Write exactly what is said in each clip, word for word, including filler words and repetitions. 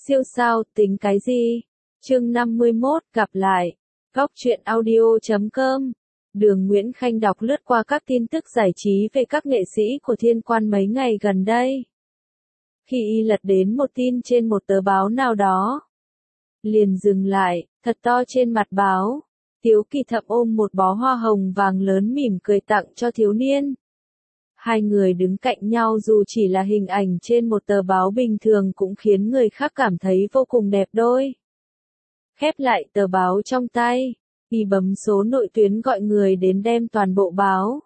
Siêu sao, tính cái gì? Chương năm mươi mốt, gặp lại. Góc truyện audio chấm com. Đường Nguyễn Khanh đọc lướt qua các tin tức giải trí về các nghệ sĩ của Thiên Quan mấy ngày gần đây. Khi y lật đến một tin trên một tờ báo nào đó, liền dừng lại, thật to trên mặt báo. Tiếu Kỳ Thậm ôm một bó hoa hồng vàng lớn mỉm cười tặng cho thiếu niên. Hai người đứng cạnh nhau dù chỉ là hình ảnh trên một tờ báo bình thường cũng khiến người khác cảm thấy vô cùng đẹp đôi. Khép lại tờ báo trong tay, y bấm số nội tuyến gọi người đến đem toàn bộ báo.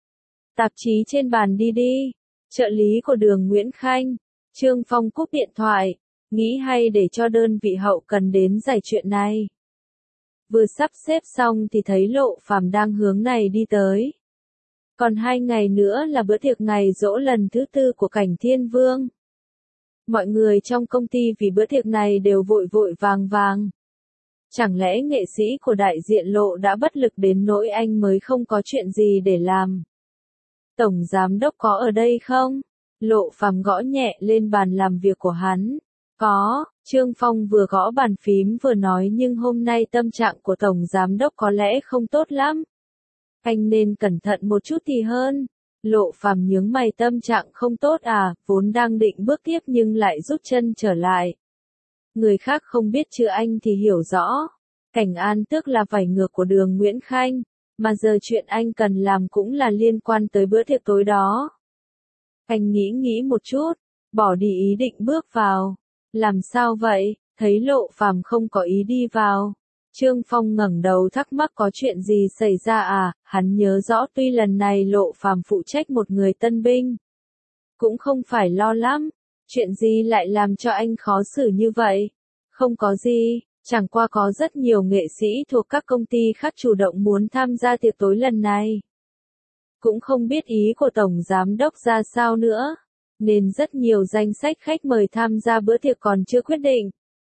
Tạp chí trên bàn đi đi. Trợ lý của Đường Nguyễn Khanh, Trương Phong cúp điện thoại, nghĩ hay để cho đơn vị hậu cần đến giải chuyện này. Vừa sắp xếp xong thì thấy Lộ Phàm đang hướng này đi tới. Còn hai ngày nữa là bữa tiệc ngày giỗ lần thứ tư của Cảnh Thiên Vương. Mọi người trong công ty vì bữa tiệc này đều vội vội vàng vàng. Chẳng lẽ nghệ sĩ của đại diện Lộ đã bất lực đến nỗi anh mới không có chuyện gì để làm? Tổng giám đốc có ở đây không? Lộ Phàm gõ nhẹ lên bàn làm việc của hắn. Có, Trương Phong vừa gõ bàn phím vừa nói, nhưng hôm nay tâm trạng của tổng giám đốc có lẽ không tốt lắm. Anh nên cẩn thận một chút thì hơn. Lộ Phàm nhướng mày, tâm trạng không tốt à, vốn đang định bước tiếp nhưng lại rút chân trở lại. Người khác không biết chứ anh thì hiểu rõ. Cảnh An Tước là vảy ngược của Đường Nguyễn Khanh, mà giờ chuyện anh cần làm cũng là liên quan tới bữa tiệc tối đó. Anh nghĩ nghĩ một chút, bỏ đi ý định bước vào. Làm sao vậy? Thấy Lộ Phàm không có ý đi vào, Trương Phong ngẩng đầu thắc mắc có chuyện gì xảy ra à. Hắn nhớ rõ tuy lần này Lộ Phàm phụ trách một người tân binh, cũng không phải lo lắm. Chuyện gì lại làm cho anh khó xử như vậy? Không có gì, chẳng qua có rất nhiều nghệ sĩ thuộc các công ty khác chủ động muốn tham gia tiệc tối lần này. Cũng không biết ý của tổng giám đốc ra sao nữa, nên rất nhiều danh sách khách mời tham gia bữa tiệc còn chưa quyết định.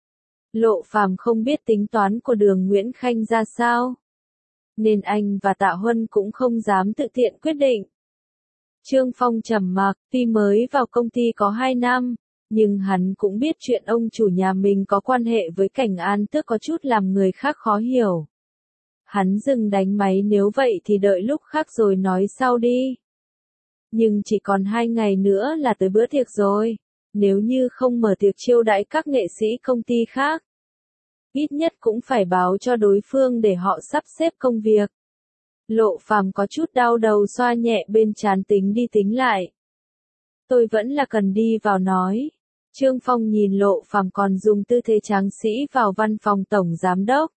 Lộ Phàm không biết tính toán của Đường Nguyễn Khanh ra sao, nên anh và Tạ Huân cũng không dám tự tiện quyết định. Trương Phong trầm mặc, tuy mới vào công ty có hai năm, nhưng hắn cũng biết chuyện ông chủ nhà mình có quan hệ với Cảnh An Tước có chút làm người khác khó hiểu. Hắn dừng đánh máy, nếu vậy thì đợi lúc khác rồi nói sau đi. Nhưng chỉ còn hai ngày nữa là tới bữa tiệc rồi, nếu như không mở tiệc chiêu đãi các nghệ sĩ công ty khác, ít nhất cũng phải báo cho đối phương để họ sắp xếp công việc. Lộ Phàm có chút đau đầu, xoa nhẹ bên trán, tính đi tính lại. Tôi vẫn là cần đi vào nói. Trương Phong nhìn Lộ Phàm còn dùng tư thế tráng sĩ vào văn phòng tổng giám đốc.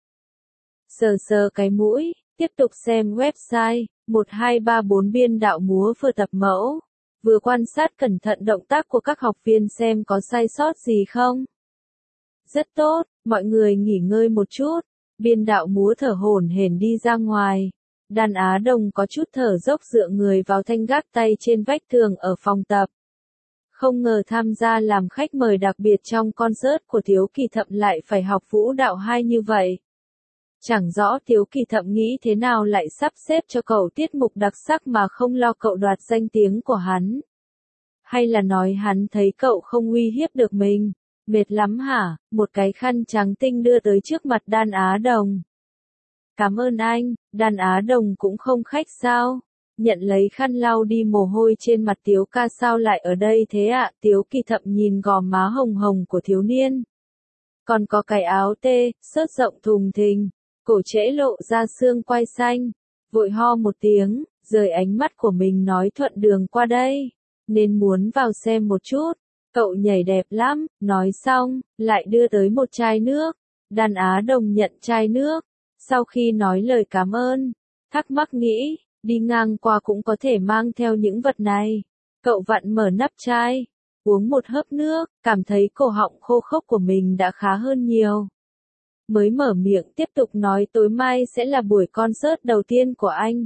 Sờ sờ cái mũi, tiếp tục xem website, một hai ba bốn biên đạo múa vừa tập mẫu. Vừa quan sát cẩn thận động tác của các học viên xem có sai sót gì không. Rất tốt, mọi người nghỉ ngơi một chút. Biên đạo múa thở hổn hển đi ra ngoài. Đàn Á Đồng có chút thở dốc dựa người vào thanh gác tay trên vách tường ở phòng tập. Không ngờ tham gia làm khách mời đặc biệt trong concert của Tiếu Kỳ Thậm lại phải học vũ đạo hay như vậy. Chẳng rõ Tiếu Kỳ Thậm nghĩ thế nào lại sắp xếp cho cậu tiết mục đặc sắc mà không lo cậu đoạt danh tiếng của hắn. Hay là nói hắn thấy cậu không uy hiếp được mình. Mệt lắm hả? Một cái khăn trắng tinh đưa tới trước mặt Đan Á Đồng. Cảm ơn anh. Đan Á Đồng cũng không khách sao. Nhận lấy khăn lau đi mồ hôi trên mặt. Tiếu ca sao lại ở đây thế ạ? À? Tiếu Kỳ Thậm nhìn gò má hồng hồng của thiếu niên. Còn có cái áo tê, xớt rộng thùng thình, cổ trễ lộ ra xương quai xanh. Vội ho một tiếng, rời ánh mắt của mình nói thuận đường qua đây, nên muốn vào xem một chút. Cậu nhảy đẹp lắm, nói xong, lại đưa tới một chai nước. Đàn Á Đồng nhận chai nước, sau khi nói lời cảm ơn, thắc mắc nghĩ, đi ngang qua cũng có thể mang theo những vật này. Cậu vặn mở nắp chai, uống một hớp nước, cảm thấy cổ họng khô khốc của mình đã khá hơn nhiều. Mới mở miệng tiếp tục nói, tối mai sẽ là buổi concert đầu tiên của anh,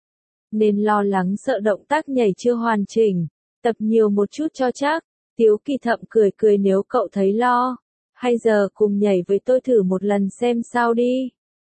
nên lo lắng sợ động tác nhảy chưa hoàn chỉnh, tập nhiều một chút cho chắc. Tiếu Kỳ Thậm cười cười, nếu cậu thấy lo, hay giờ cùng nhảy với tôi thử một lần xem sao đi.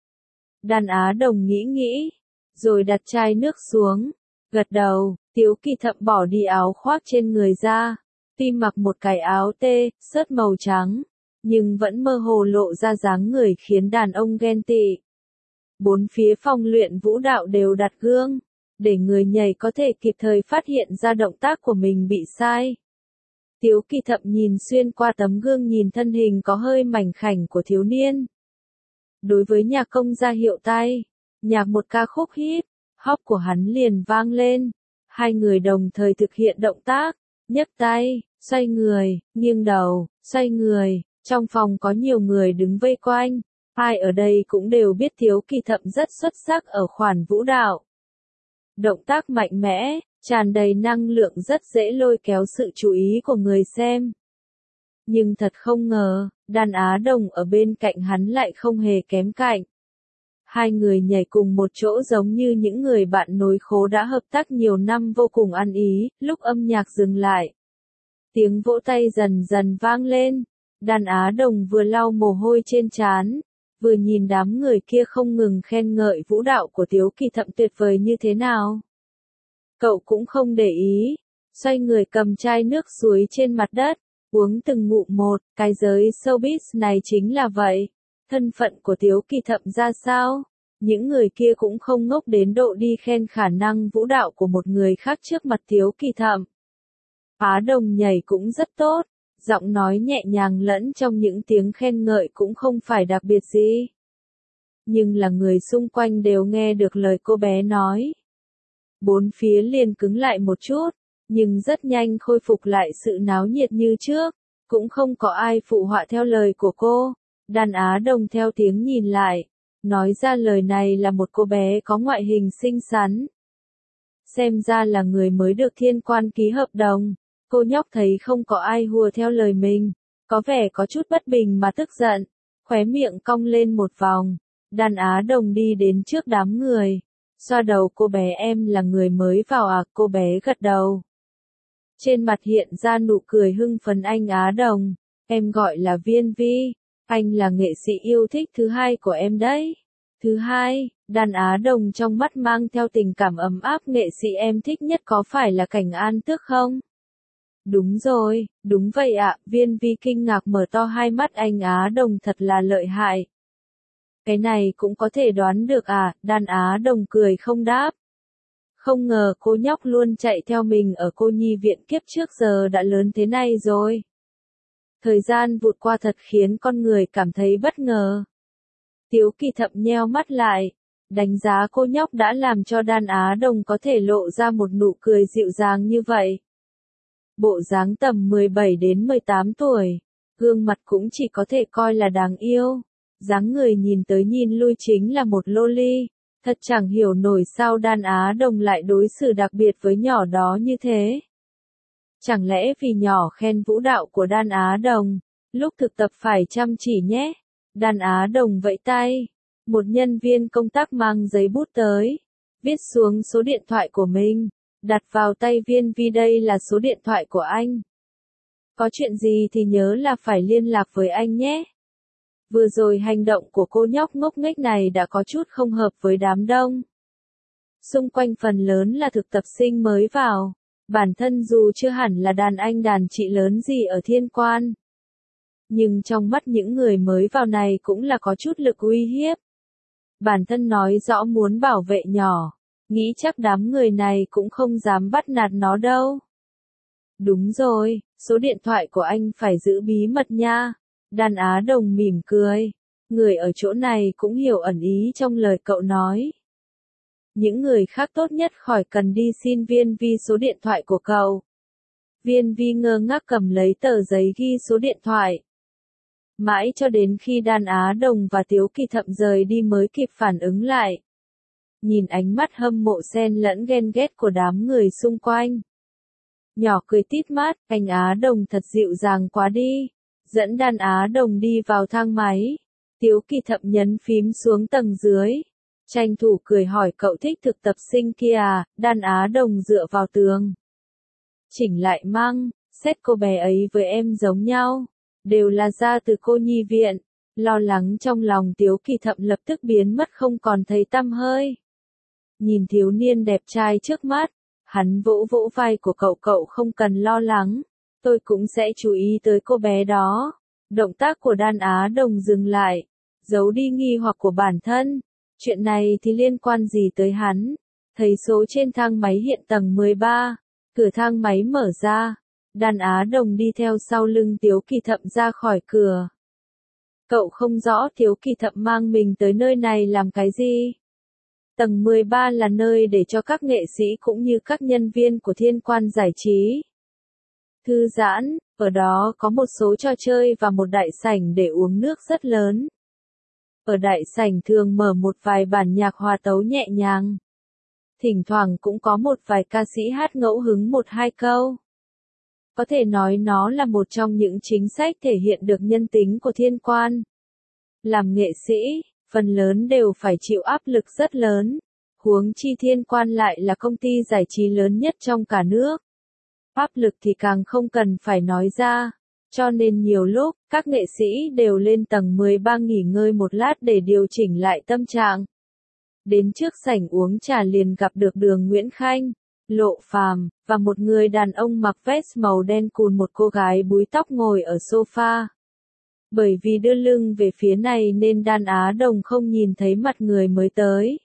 Đàn Á Đồng nghĩ nghĩ, rồi đặt chai nước xuống, gật đầu. Tiếu Kỳ Thậm bỏ đi áo khoác trên người ra, tuy mặc một cái áo tê, sớt màu trắng, nhưng vẫn mơ hồ lộ ra dáng người khiến đàn ông ghen tị. Bốn phía phòng luyện vũ đạo đều đặt gương, để người nhảy có thể kịp thời phát hiện ra động tác của mình bị sai. Tiếu Kỳ Thậm nhìn xuyên qua tấm gương nhìn thân hình có hơi mảnh khảnh của thiếu niên. Đối với nhạc công ra hiệu tay, nhạc một ca khúc hit, hop của hắn liền vang lên. Hai người đồng thời thực hiện động tác, nhấc tay, xoay người, nghiêng đầu, xoay người. Trong phòng có nhiều người đứng vây quanh, ai ở đây cũng đều biết Tiếu Kỳ Thậm rất xuất sắc ở khoản vũ đạo. Động tác mạnh mẽ, tràn đầy năng lượng rất dễ lôi kéo sự chú ý của người xem. Nhưng thật không ngờ, đàn Á Đồng ở bên cạnh hắn lại không hề kém cạnh. Hai người nhảy cùng một chỗ giống như những người bạn nối khố đã hợp tác nhiều năm vô cùng ăn ý, lúc âm nhạc dừng lại. Tiếng vỗ tay dần dần vang lên, đàn Á Đồng vừa lau mồ hôi trên trán, vừa nhìn đám người kia không ngừng khen ngợi vũ đạo của Tiếu Kỳ Thậm tuyệt vời như thế nào. Cậu cũng không để ý, xoay người cầm chai nước suối trên mặt đất, uống từng ngụm một, cái giới showbiz này chính là vậy. Thân phận của Tiếu Kỳ Thậm ra sao? Những người kia cũng không ngốc đến độ đi khen khả năng vũ đạo của một người khác trước mặt Tiếu Kỳ Thậm. Á Đồng nhảy cũng rất tốt, giọng nói nhẹ nhàng lẫn trong những tiếng khen ngợi cũng không phải đặc biệt gì. Nhưng là người xung quanh đều nghe được lời cô bé nói. Bốn phía liền cứng lại một chút, nhưng rất nhanh khôi phục lại sự náo nhiệt như trước, cũng không có ai phụ họa theo lời của cô. Đàn Á Đồng theo tiếng nhìn lại, nói ra lời này là một cô bé có ngoại hình xinh xắn. Xem ra là người mới được thiên quan ký hợp đồng. Cô nhóc thấy không có ai hùa theo lời mình, có vẻ có chút bất bình mà tức giận, khóe miệng cong lên một vòng. Đàn Á Đồng đi đến trước đám người, xoa đầu cô bé. Em là người mới vào à? Cô bé gật đầu. Trên mặt hiện ra nụ cười hưng phấn. Anh Á Đồng, em gọi là Viên Vi, anh là nghệ sĩ yêu thích thứ hai của em đấy. Thứ hai, đàn Á Đồng trong mắt mang theo tình cảm ấm áp. Nghệ sĩ em thích nhất có phải là Cảnh An Tước không? Đúng rồi, đúng vậy ạ. Viên Vi kinh ngạc mở to hai mắt. Anh Á Đồng thật là lợi hại. Cái này cũng có thể đoán được à? Đàn Á Đồng cười không đáp. Không ngờ cô nhóc luôn chạy theo mình ở cô nhi viện kiếp trước giờ đã lớn thế này rồi. Thời gian vụt qua thật khiến con người cảm thấy bất ngờ. Tiếu Kỳ Thậm nheo mắt lại, đánh giá cô nhóc đã làm cho đàn Á Đồng có thể lộ ra một nụ cười dịu dàng như vậy. Bộ dáng tầm mười bảy đến mười tám tuổi, gương mặt cũng chỉ có thể coi là đáng yêu. Dáng người nhìn tới nhìn lui chính là một loli, thật chẳng hiểu nổi sao đàn Á Đồng lại đối xử đặc biệt với nhỏ đó như thế. Chẳng lẽ vì nhỏ khen vũ đạo của đàn Á Đồng, lúc thực tập phải chăm chỉ nhé. Đàn Á Đồng vẫy tay, một nhân viên công tác mang giấy bút tới, viết xuống số điện thoại của mình, đặt vào tay Viên Vi. Đây là số điện thoại của anh. Có chuyện gì thì nhớ là phải liên lạc với anh nhé. Vừa rồi hành động của cô nhóc ngốc nghếch này đã có chút không hợp với đám đông. Xung quanh phần lớn là thực tập sinh mới vào, bản thân dù chưa hẳn là đàn anh đàn chị lớn gì ở thiên quan. Nhưng trong mắt những người mới vào này cũng là có chút lực uy hiếp. Bản thân nói rõ muốn bảo vệ nhỏ, nghĩ chắc đám người này cũng không dám bắt nạt nó đâu. Đúng rồi, số điện thoại của anh phải giữ bí mật nha. Đàn Á Đồng mỉm cười. Người ở chỗ này cũng hiểu ẩn ý trong lời cậu nói. Những người khác tốt nhất khỏi cần đi xin Viên Vi số điện thoại của cậu. Viên Vi ngơ ngác cầm lấy tờ giấy ghi số điện thoại. Mãi cho đến khi đàn Á Đồng và Tiếu Kỳ Thậm rời đi mới kịp phản ứng lại. Nhìn ánh mắt hâm mộ xen lẫn ghen ghét của đám người xung quanh. Nhỏ cười tít mắt, anh Á Đồng thật dịu dàng quá đi. Dẫn đàn Á Đồng đi vào thang máy. Tiếu Kỳ Thậm nhấn phím xuống tầng dưới. Tranh thủ cười hỏi cậu thích thực tập sinh kia à? Đàn Á Đồng dựa vào tường. Chỉnh lại măng, xét cô bé ấy với em giống nhau. Đều là ra từ cô nhi viện. Lo lắng trong lòng Tiếu Kỳ Thậm lập tức biến mất không còn thấy tăm hơi. Nhìn thiếu niên đẹp trai trước mắt, hắn vỗ vỗ vai của cậu. Cậu không cần lo lắng. Tôi cũng sẽ chú ý tới cô bé đó. Động tác của Đan Á Đồng dừng lại, giấu đi nghi hoặc của bản thân. Chuyện này thì liên quan gì tới hắn? Thấy số trên thang máy hiện tầng mười ba, cửa thang máy mở ra, Đan Á Đồng đi theo sau lưng Tiếu Kỳ Thậm ra khỏi cửa. Cậu không rõ Tiếu Kỳ Thậm mang mình tới nơi này làm cái gì? Tầng mười ba là nơi để cho các nghệ sĩ cũng như các nhân viên của Thiên Quan Giải Trí thư giãn, ở đó có một số trò chơi và một đại sảnh để uống nước rất lớn. Ở đại sảnh thường mở một vài bản nhạc hòa tấu nhẹ nhàng. Thỉnh thoảng cũng có một vài ca sĩ hát ngẫu hứng một hai câu. Có thể nói nó là một trong những chính sách thể hiện được nhân tính của Thiên Quan. Làm nghệ sĩ, phần lớn đều phải chịu áp lực rất lớn. Huống chi Thiên Quan lại là công ty giải trí lớn nhất trong cả nước. Áp lực thì càng không cần phải nói ra. Cho nên nhiều lúc, các nghệ sĩ đều lên tầng mười ba nghỉ ngơi một lát để điều chỉnh lại tâm trạng. Đến trước sảnh uống trà liền gặp được Đường Nguyễn Khanh, Lộ Phàm, và một người đàn ông mặc vest màu đen cùng một cô gái búi tóc ngồi ở sofa. Bởi vì đưa lưng về phía này nên Đan Á Đồng không nhìn thấy mặt người mới tới.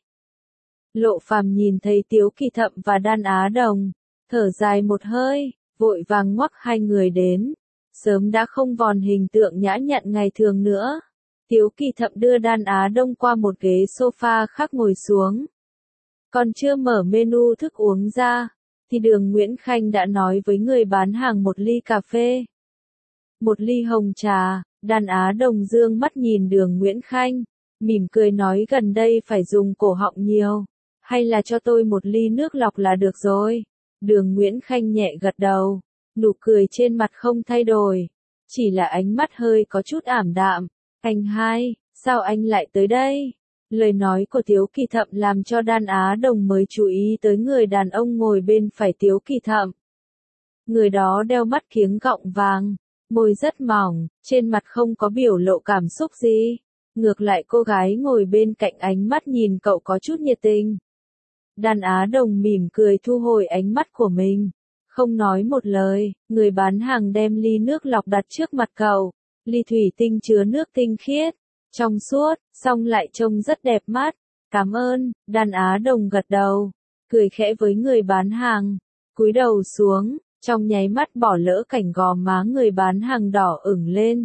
Lộ Phàm nhìn thấy Tiếu Kỳ Thậm và Đan Á Đồng, thở dài một hơi, vội vàng ngoắc hai người đến. Sớm đã không vòn hình tượng nhã nhặn ngày thường nữa. Tiếu Kỳ Thậm đưa Đan Á Đông qua một ghế sofa khác ngồi xuống. Còn chưa mở menu thức uống ra, thì Đường Nguyễn Khanh đã nói với người bán hàng một ly cà phê. Một ly hồng trà. Đan Á Đồng dương mắt nhìn Đường Nguyễn Khanh, mỉm cười nói gần đây phải dùng cổ họng nhiều, hay là cho tôi một ly nước lọc là được rồi. Đường Nguyễn Khanh nhẹ gật đầu, nụ cười trên mặt không thay đổi, chỉ là ánh mắt hơi có chút ảm đạm. Anh hai, sao anh lại tới đây? Lời nói của Tiếu Kỳ Thậm làm cho Đan Á Đồng mới chú ý tới người đàn ông ngồi bên phải Tiếu Kỳ Thậm. Người đó đeo mắt kiếng gọng vàng, môi rất mỏng, trên mặt không có biểu lộ cảm xúc gì. Ngược lại cô gái ngồi bên cạnh ánh mắt nhìn cậu có chút nhiệt tình. Đan Á Đồng mỉm cười thu hồi ánh mắt của mình. Không nói một lời, người bán hàng đem ly nước lọc đặt trước mặt cậu. Ly thủy tinh chứa nước tinh khiết, trong suốt, xong lại trông rất đẹp mắt. Cảm ơn, Đan Á Đồng gật đầu, cười khẽ với người bán hàng, cúi đầu xuống, trong nháy mắt bỏ lỡ cảnh gò má người bán hàng đỏ ửng lên.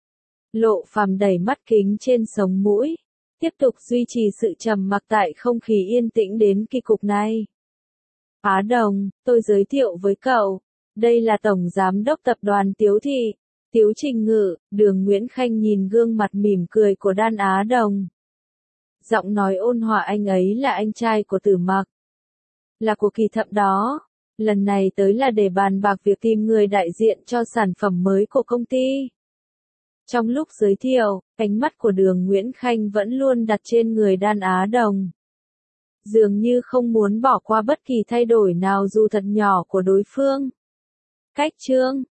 Lộ Phàm đẩy mắt kính trên sống mũi, tiếp tục duy trì sự trầm mặc tại không khí yên tĩnh đến kỳ cục này. Á Đồng, tôi giới thiệu với cậu, đây là Tổng Giám đốc Tập đoàn Tiếu Thị, Tiếu Trình Ngự. Đường Nguyễn Khanh nhìn gương mặt mỉm cười của Đan Á Đồng. Giọng nói ôn hòa anh ấy là anh trai của Tử Mặc. Là của Kỳ Thậm đó. Lần này tới là để bàn bạc việc tìm người đại diện cho sản phẩm mới của công ty. Trong lúc giới thiệu, ánh mắt của Đường Nguyễn Khanh vẫn luôn đặt trên người Đan Á Đồng. Dường như không muốn bỏ qua bất kỳ thay đổi nào dù thật nhỏ của đối phương. Cách chương